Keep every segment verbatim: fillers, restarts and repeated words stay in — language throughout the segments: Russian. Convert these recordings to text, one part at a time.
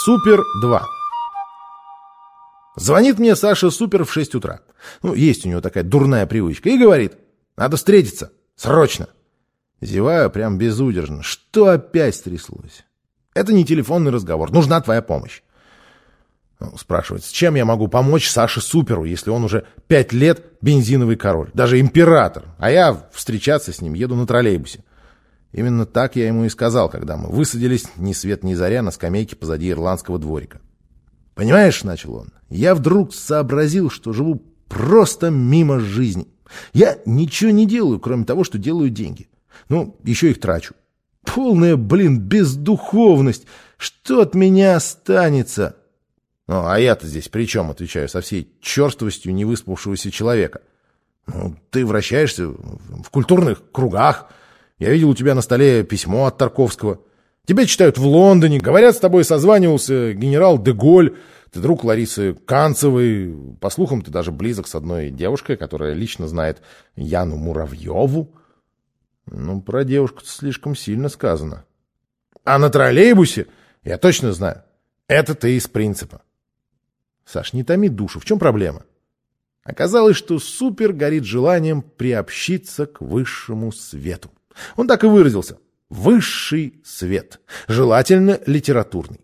Супер два. Звонит мне Саша Супер в шесть утра. Ну, есть у него такая дурная привычка. И говорит: надо встретиться. Срочно. Зеваю прям безудержно. Что опять стряслось? Это не телефонный разговор. Нужна твоя помощь. Ну, спрашивает, с чем я могу помочь Саше Суперу, если он уже пять лет бензиновый король, даже император, а я встречаться с ним еду на троллейбусе. Именно так я ему и сказал, когда мы высадились ни свет ни заря на скамейке позади ирландского дворика. «Понимаешь, — начал он, — я вдруг сообразил, что живу просто мимо жизни. Я ничего не делаю, кроме того, что делаю деньги. Ну, еще их трачу. Полная, блин, бездуховность. Что от меня останется?» «Ну, а я-то здесь при чем?» — отвечаю со всей черствостью невыспавшегося человека. «Ну, ты вращаешься в культурных кругах. Я видел у тебя на столе письмо от Тарковского. Тебя читают в Лондоне. Говорят, с тобой созванивался генерал де Голь. Ты друг Ларисы Канцевой. По слухам, ты даже близок с одной девушкой, которая лично знает Яну Муравьеву». Ну, про девушку-то слишком сильно сказано. «А на троллейбусе я точно знаю. Это ты из принципа». «Саш, не томи душу. В чем проблема?» Оказалось, что Супер горит желанием приобщиться к высшему свету. Он так и выразился. Высший свет. Желательно литературный.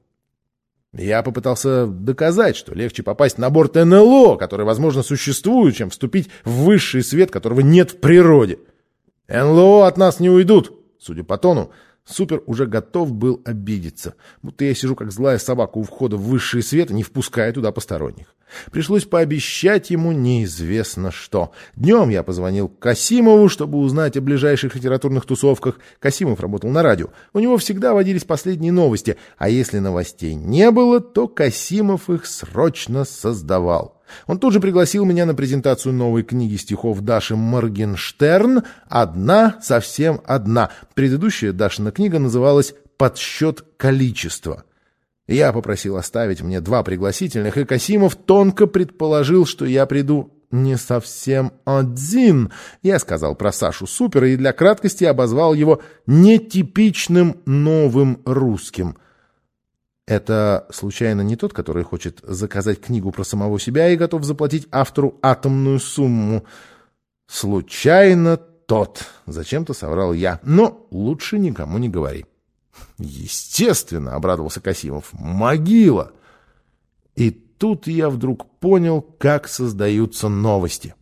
Я попытался доказать, что легче попасть на борт эн эл о, который, возможно, существует, чем вступить в высший свет, которого нет в природе. эн эл о от нас не уйдут. Судя по тону, Супер уже готов был обидеться, будто я сижу как злая собака у входа в высший свет и не впускаю туда посторонних. Пришлось пообещать ему неизвестно что. Днем я позвонил Касимову, чтобы узнать о ближайших литературных тусовках. Касимов работал на радио. У него всегда водились последние новости, а если новостей не было, то Касимов их срочно создавал. Он тут же пригласил меня на презентацию новой книги стихов Даши Моргенштерн «Одна, совсем одна». Предыдущая Дашина книга называлась «Подсчет количества». Я попросил оставить мне два пригласительных, и Касимов тонко предположил, что я приду не совсем один. Я сказал про Сашу Супера и для краткости обозвал его нетипичным новым русским. Это, случайно, не тот, который хочет заказать книгу про самого себя и готов заплатить автору атомную сумму? Случайно тот. Зачем-то соврал я. Но лучше никому не говори. Естественно, обрадовался Касимов. Могила. И тут я вдруг понял, как создаются новости.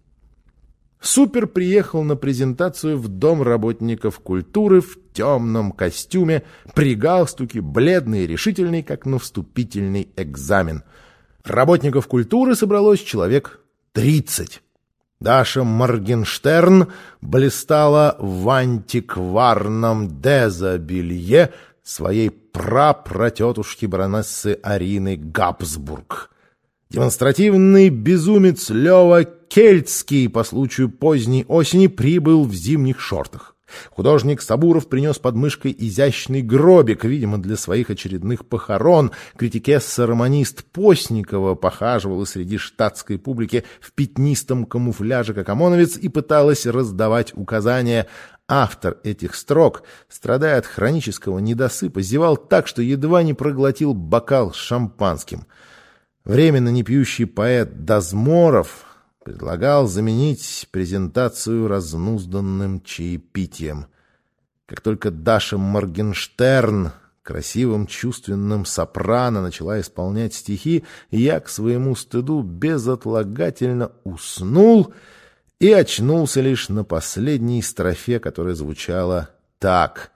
Супер приехал на презентацию в Дом работников культуры в темном костюме, при галстуке, бледный и решительный, как на вступительный экзамен. Работников культуры собралось человек тридцать. Даша Моргенштерн блистала в антикварном дезобелье своей прапратетушки баронессы Арины Габсбург. Демонстративный безумец Лёва Кельцкий по случаю поздней осени прибыл в зимних шортах. Художник Сабуров принес под мышкой изящный гробик, видимо, для своих очередных похорон. Критикесса-романист Постникова похаживала среди штатской публики в пятнистом камуфляже, как ОМОНовец, и пыталась раздавать указания. Автор этих строк, страдая от хронического недосыпа, зевал так, что едва не проглотил бокал с шампанским. Временно непьющий поэт Дазморов предлагал заменить презентацию разнузданным чаепитием. Как только Даша Моргенштерн красивым чувственным сопрано начала исполнять стихи, я к своему стыду безотлагательно уснул и очнулся лишь на последней строфе, которая звучала так: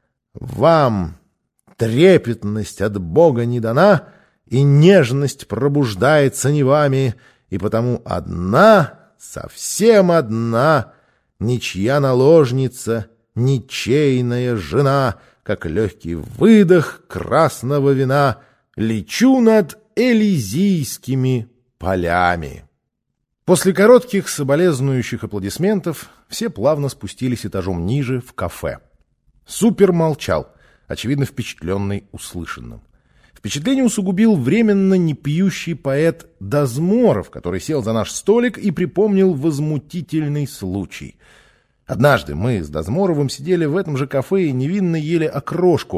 «Вам трепетность от Бога не дана, и нежность пробуждается не вами, и потому одна, совсем одна, ничья наложница, ничейная жена, как легкий выдох красного вина, лечу над элизийскими полями». После коротких соболезнующих аплодисментов все плавно спустились этажом ниже в кафе. Супер молчал, очевидно впечатленный услышанным. Впечатление усугубил временно непьющий поэт Дазморов, который сел за наш столик и припомнил возмутительный случай. Однажды мы с Дазморовым сидели в этом же кафе и невинно ели окрошку.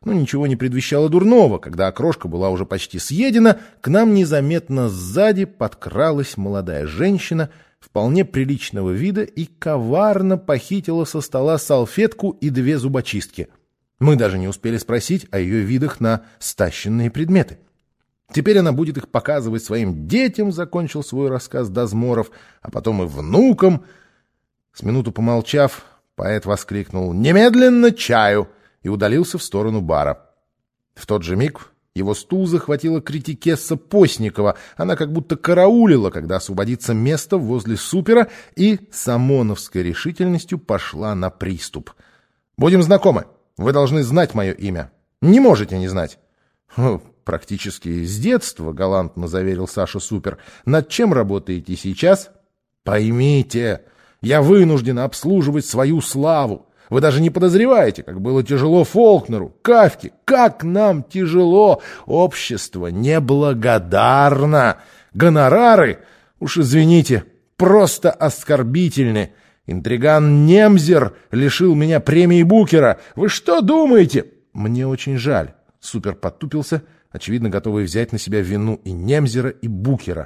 Но ничего не предвещало дурного. Когда окрошка была уже почти съедена, к нам незаметно сзади подкралась молодая женщина вполне приличного вида и коварно похитила со стола салфетку и две зубочистки. Мы даже не успели спросить о ее видах на стащенные предметы. Теперь она будет их показывать своим детям, закончил свой рассказ Дозморов, а потом и внукам. С минуту помолчав, поэт воскликнул «Немедленно чаю!» и удалился в сторону бара. В тот же миг его стул захватила критикесса Постникова. Она как будто караулила, когда освободится место возле супера, и с ОМОНовской решительностью пошла на приступ. «Будем знакомы. Вы должны знать мое имя. Не можете не знать». «Практически с детства», — галантно заверил Саша Супер. «Над чем работаете сейчас?» «Поймите, я вынужден обслуживать свою славу. Вы даже не подозреваете, как было тяжело Фолкнеру, Кафке. Как нам тяжело! Общество неблагодарно. Гонорары, уж извините, просто оскорбительны. Интриган Немзер лишил меня премии Букера. Вы что думаете?» «Мне очень жаль». Супер подтупился, очевидно, готовый взять на себя вину и Немзера, и Букера.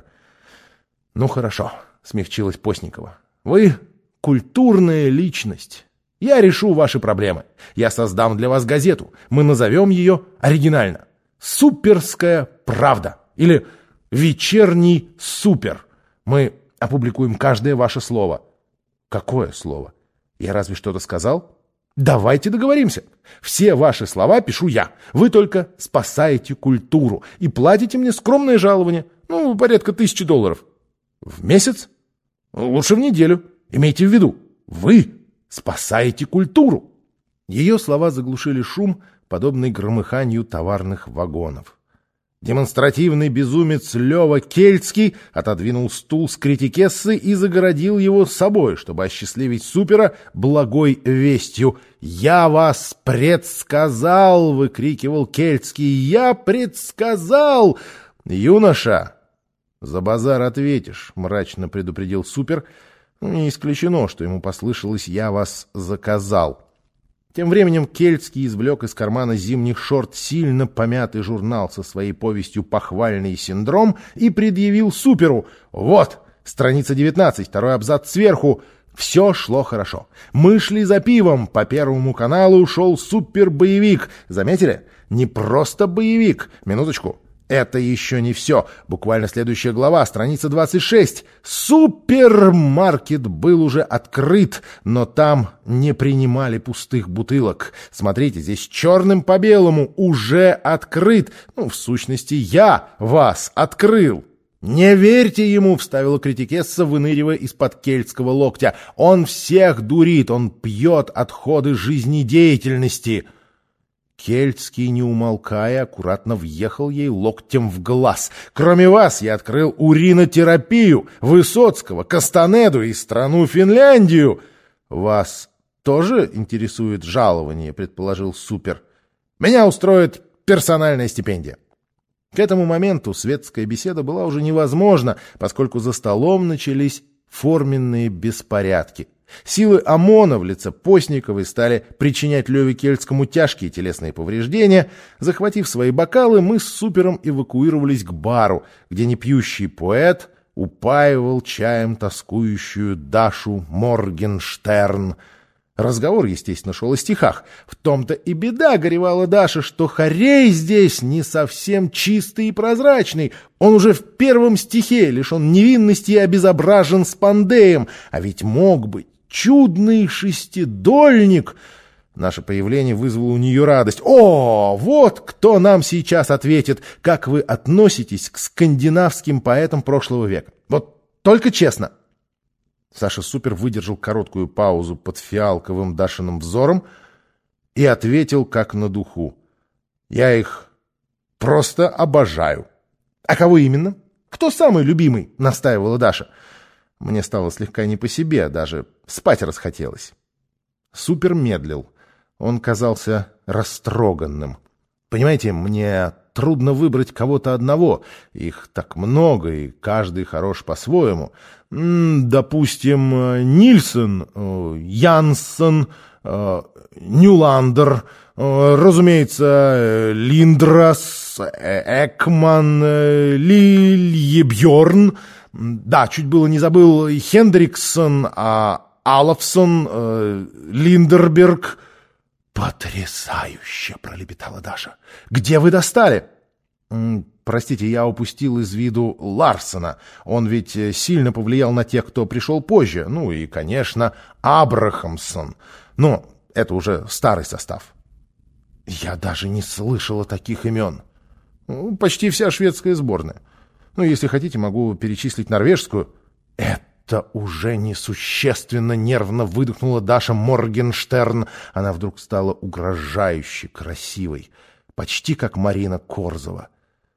«Ну хорошо», — смягчилась Постникова. «Вы культурная личность. Я решу ваши проблемы. Я создам для вас газету. Мы назовем ее оригинально «Суперская правда» или «Вечерний супер». Мы опубликуем каждое ваше слово». «Какое слово? Я разве что-то сказал?» «Давайте договоримся. Все ваши слова пишу я. Вы только спасаете культуру и платите мне скромное жалование, ну, порядка тысячи долларов. В месяц? Лучше в неделю. Имейте в виду, вы спасаете культуру». Ее слова заглушили шум, подобный громыханию товарных вагонов. Демонстративный безумец Лева Кельцкий отодвинул стул с критикессы и загородил его собой, чтобы осчастливить Супера благой вестью. «Я вас предсказал!» — выкрикивал Кельцкий. «Я предсказал!» «Юноша, за базар ответишь!» — мрачно предупредил Супер. Не исключено, что ему послышалось «я вас заказал». Тем временем Кельцкий извлек из кармана зимних шорт сильно помятый журнал со своей повестью «Похвальный синдром» и предъявил Суперу. «Вот, страница девятнадцать, второй абзац сверху». Все шло хорошо. Мы шли за пивом. По Первому каналу шел супер-боевик. Заметили? Не просто боевик. Минуточку. Это еще не все. Буквально следующая глава, страница двадцать шесть. Супермаркет был уже открыт, но там не принимали пустых бутылок. Смотрите, здесь черным по белому уже открыт. Ну, в сущности, я вас открыл. «Не верьте ему», — вставила критикесса, выныривая из-под кельтского локтя. «Он всех дурит, он пьет отходы жизнедеятельности». Кельцкий, не умолкая, аккуратно въехал ей локтем в глаз. «Кроме вас я открыл уринотерапию, Высоцкого, Кастанеду и страну Финляндию». «Вас тоже интересует жалование?» — предположил Супер. «Меня устроит персональная стипендия». К этому моменту светская беседа была уже невозможна, поскольку за столом начались форменные беспорядки. Силы ОМОНа в лице Постниковой стали причинять Леве Кельцкому тяжкие телесные повреждения. Захватив свои бокалы, мы с Супером эвакуировались к бару, где непьющий поэт упаивал чаем тоскующую Дашу Моргенштерн. Разговор, естественно, шел о стихах. В том-то и беда, горевала Даша, что хорей здесь не совсем чистый и прозрачный. Он уже в первом стихе лишен невинности и обезображен спандеем. А ведь мог быть чудный шестидольник. Наше появление вызвало у нее радость. «О, вот кто нам сейчас ответит, как вы относитесь к скандинавским поэтам прошлого века. Вот только честно». Саша Супер выдержал короткую паузу под фиалковым Дашиным взором и ответил как на духу. «Я их просто обожаю». «А кого именно? Кто самый любимый?» — настаивала Даша. Мне стало слегка не по себе, даже спать расхотелось. Супер медлил. Он казался растроганным. «Понимаете, мне трудно выбрать кого-то одного. Их так много, и каждый хорош по-своему. Допустим, Нильсон, Янсен, Нюландер, Э, разумеется, э, Линдрас, э, Экман, э, Лильебьорн. Да, чуть было не забыл Хендриксон, а Алафсон, э, Линдерберг. «Потрясающе!» — пролепетала Даша. «Где вы достали?» «Простите, я упустил из виду Ларсена. Он ведь сильно повлиял на тех, кто пришел позже. Ну и, конечно, Абрахамсон. Но это уже старый состав». «Я даже не слышала таких имен. Ну, почти вся шведская сборная. Ну, если хотите, могу перечислить норвежскую». «Это уже несущественно!» — нервно выдохнула Даша Моргенштерн. Она вдруг стала угрожающе красивой, почти как Марина Корзова.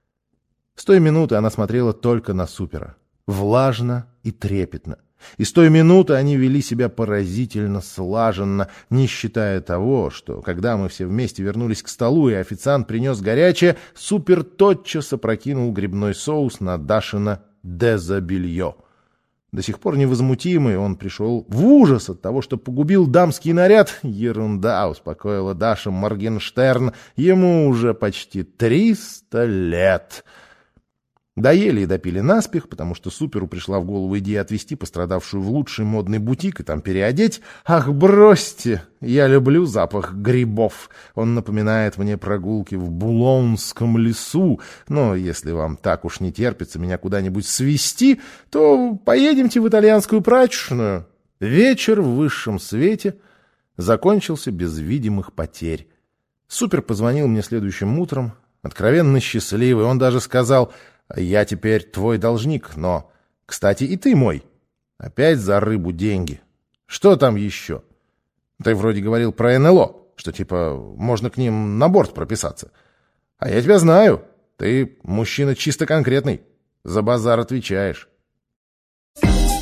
С той минуты она смотрела только на Супера, влажно и трепетно. И с той минуты они вели себя поразительно слаженно, не считая того, что, когда мы все вместе вернулись к столу и официант принес горячее, Супер тотчас опрокинул грибной соус на Дашино дезобелье. До сих пор невозмутимый, он пришел в ужас от того, что погубил дамский наряд. «Ерунда», — успокоила Даша Моргенштерн, — «ему уже почти триста лет». Доели и допили наспех, потому что Суперу пришла в голову идея отвезти пострадавшую в лучший модный бутик и там переодеть. «Ах, бросьте! Я люблю запах грибов. Он напоминает мне прогулки в Булонском лесу. Но если вам так уж не терпится меня куда-нибудь свезти, то поедемте в итальянскую прачечную». Вечер в высшем свете закончился без видимых потерь. Супер позвонил мне следующим утром, откровенно счастливый. Он даже сказал: «Я теперь твой должник, но, кстати, и ты мой. Опять за рыбу деньги. Что там еще? Ты вроде говорил про эн эл о, что типа можно к ним на борт прописаться. А я тебя знаю. Ты мужчина чисто конкретный. За базар отвечаешь».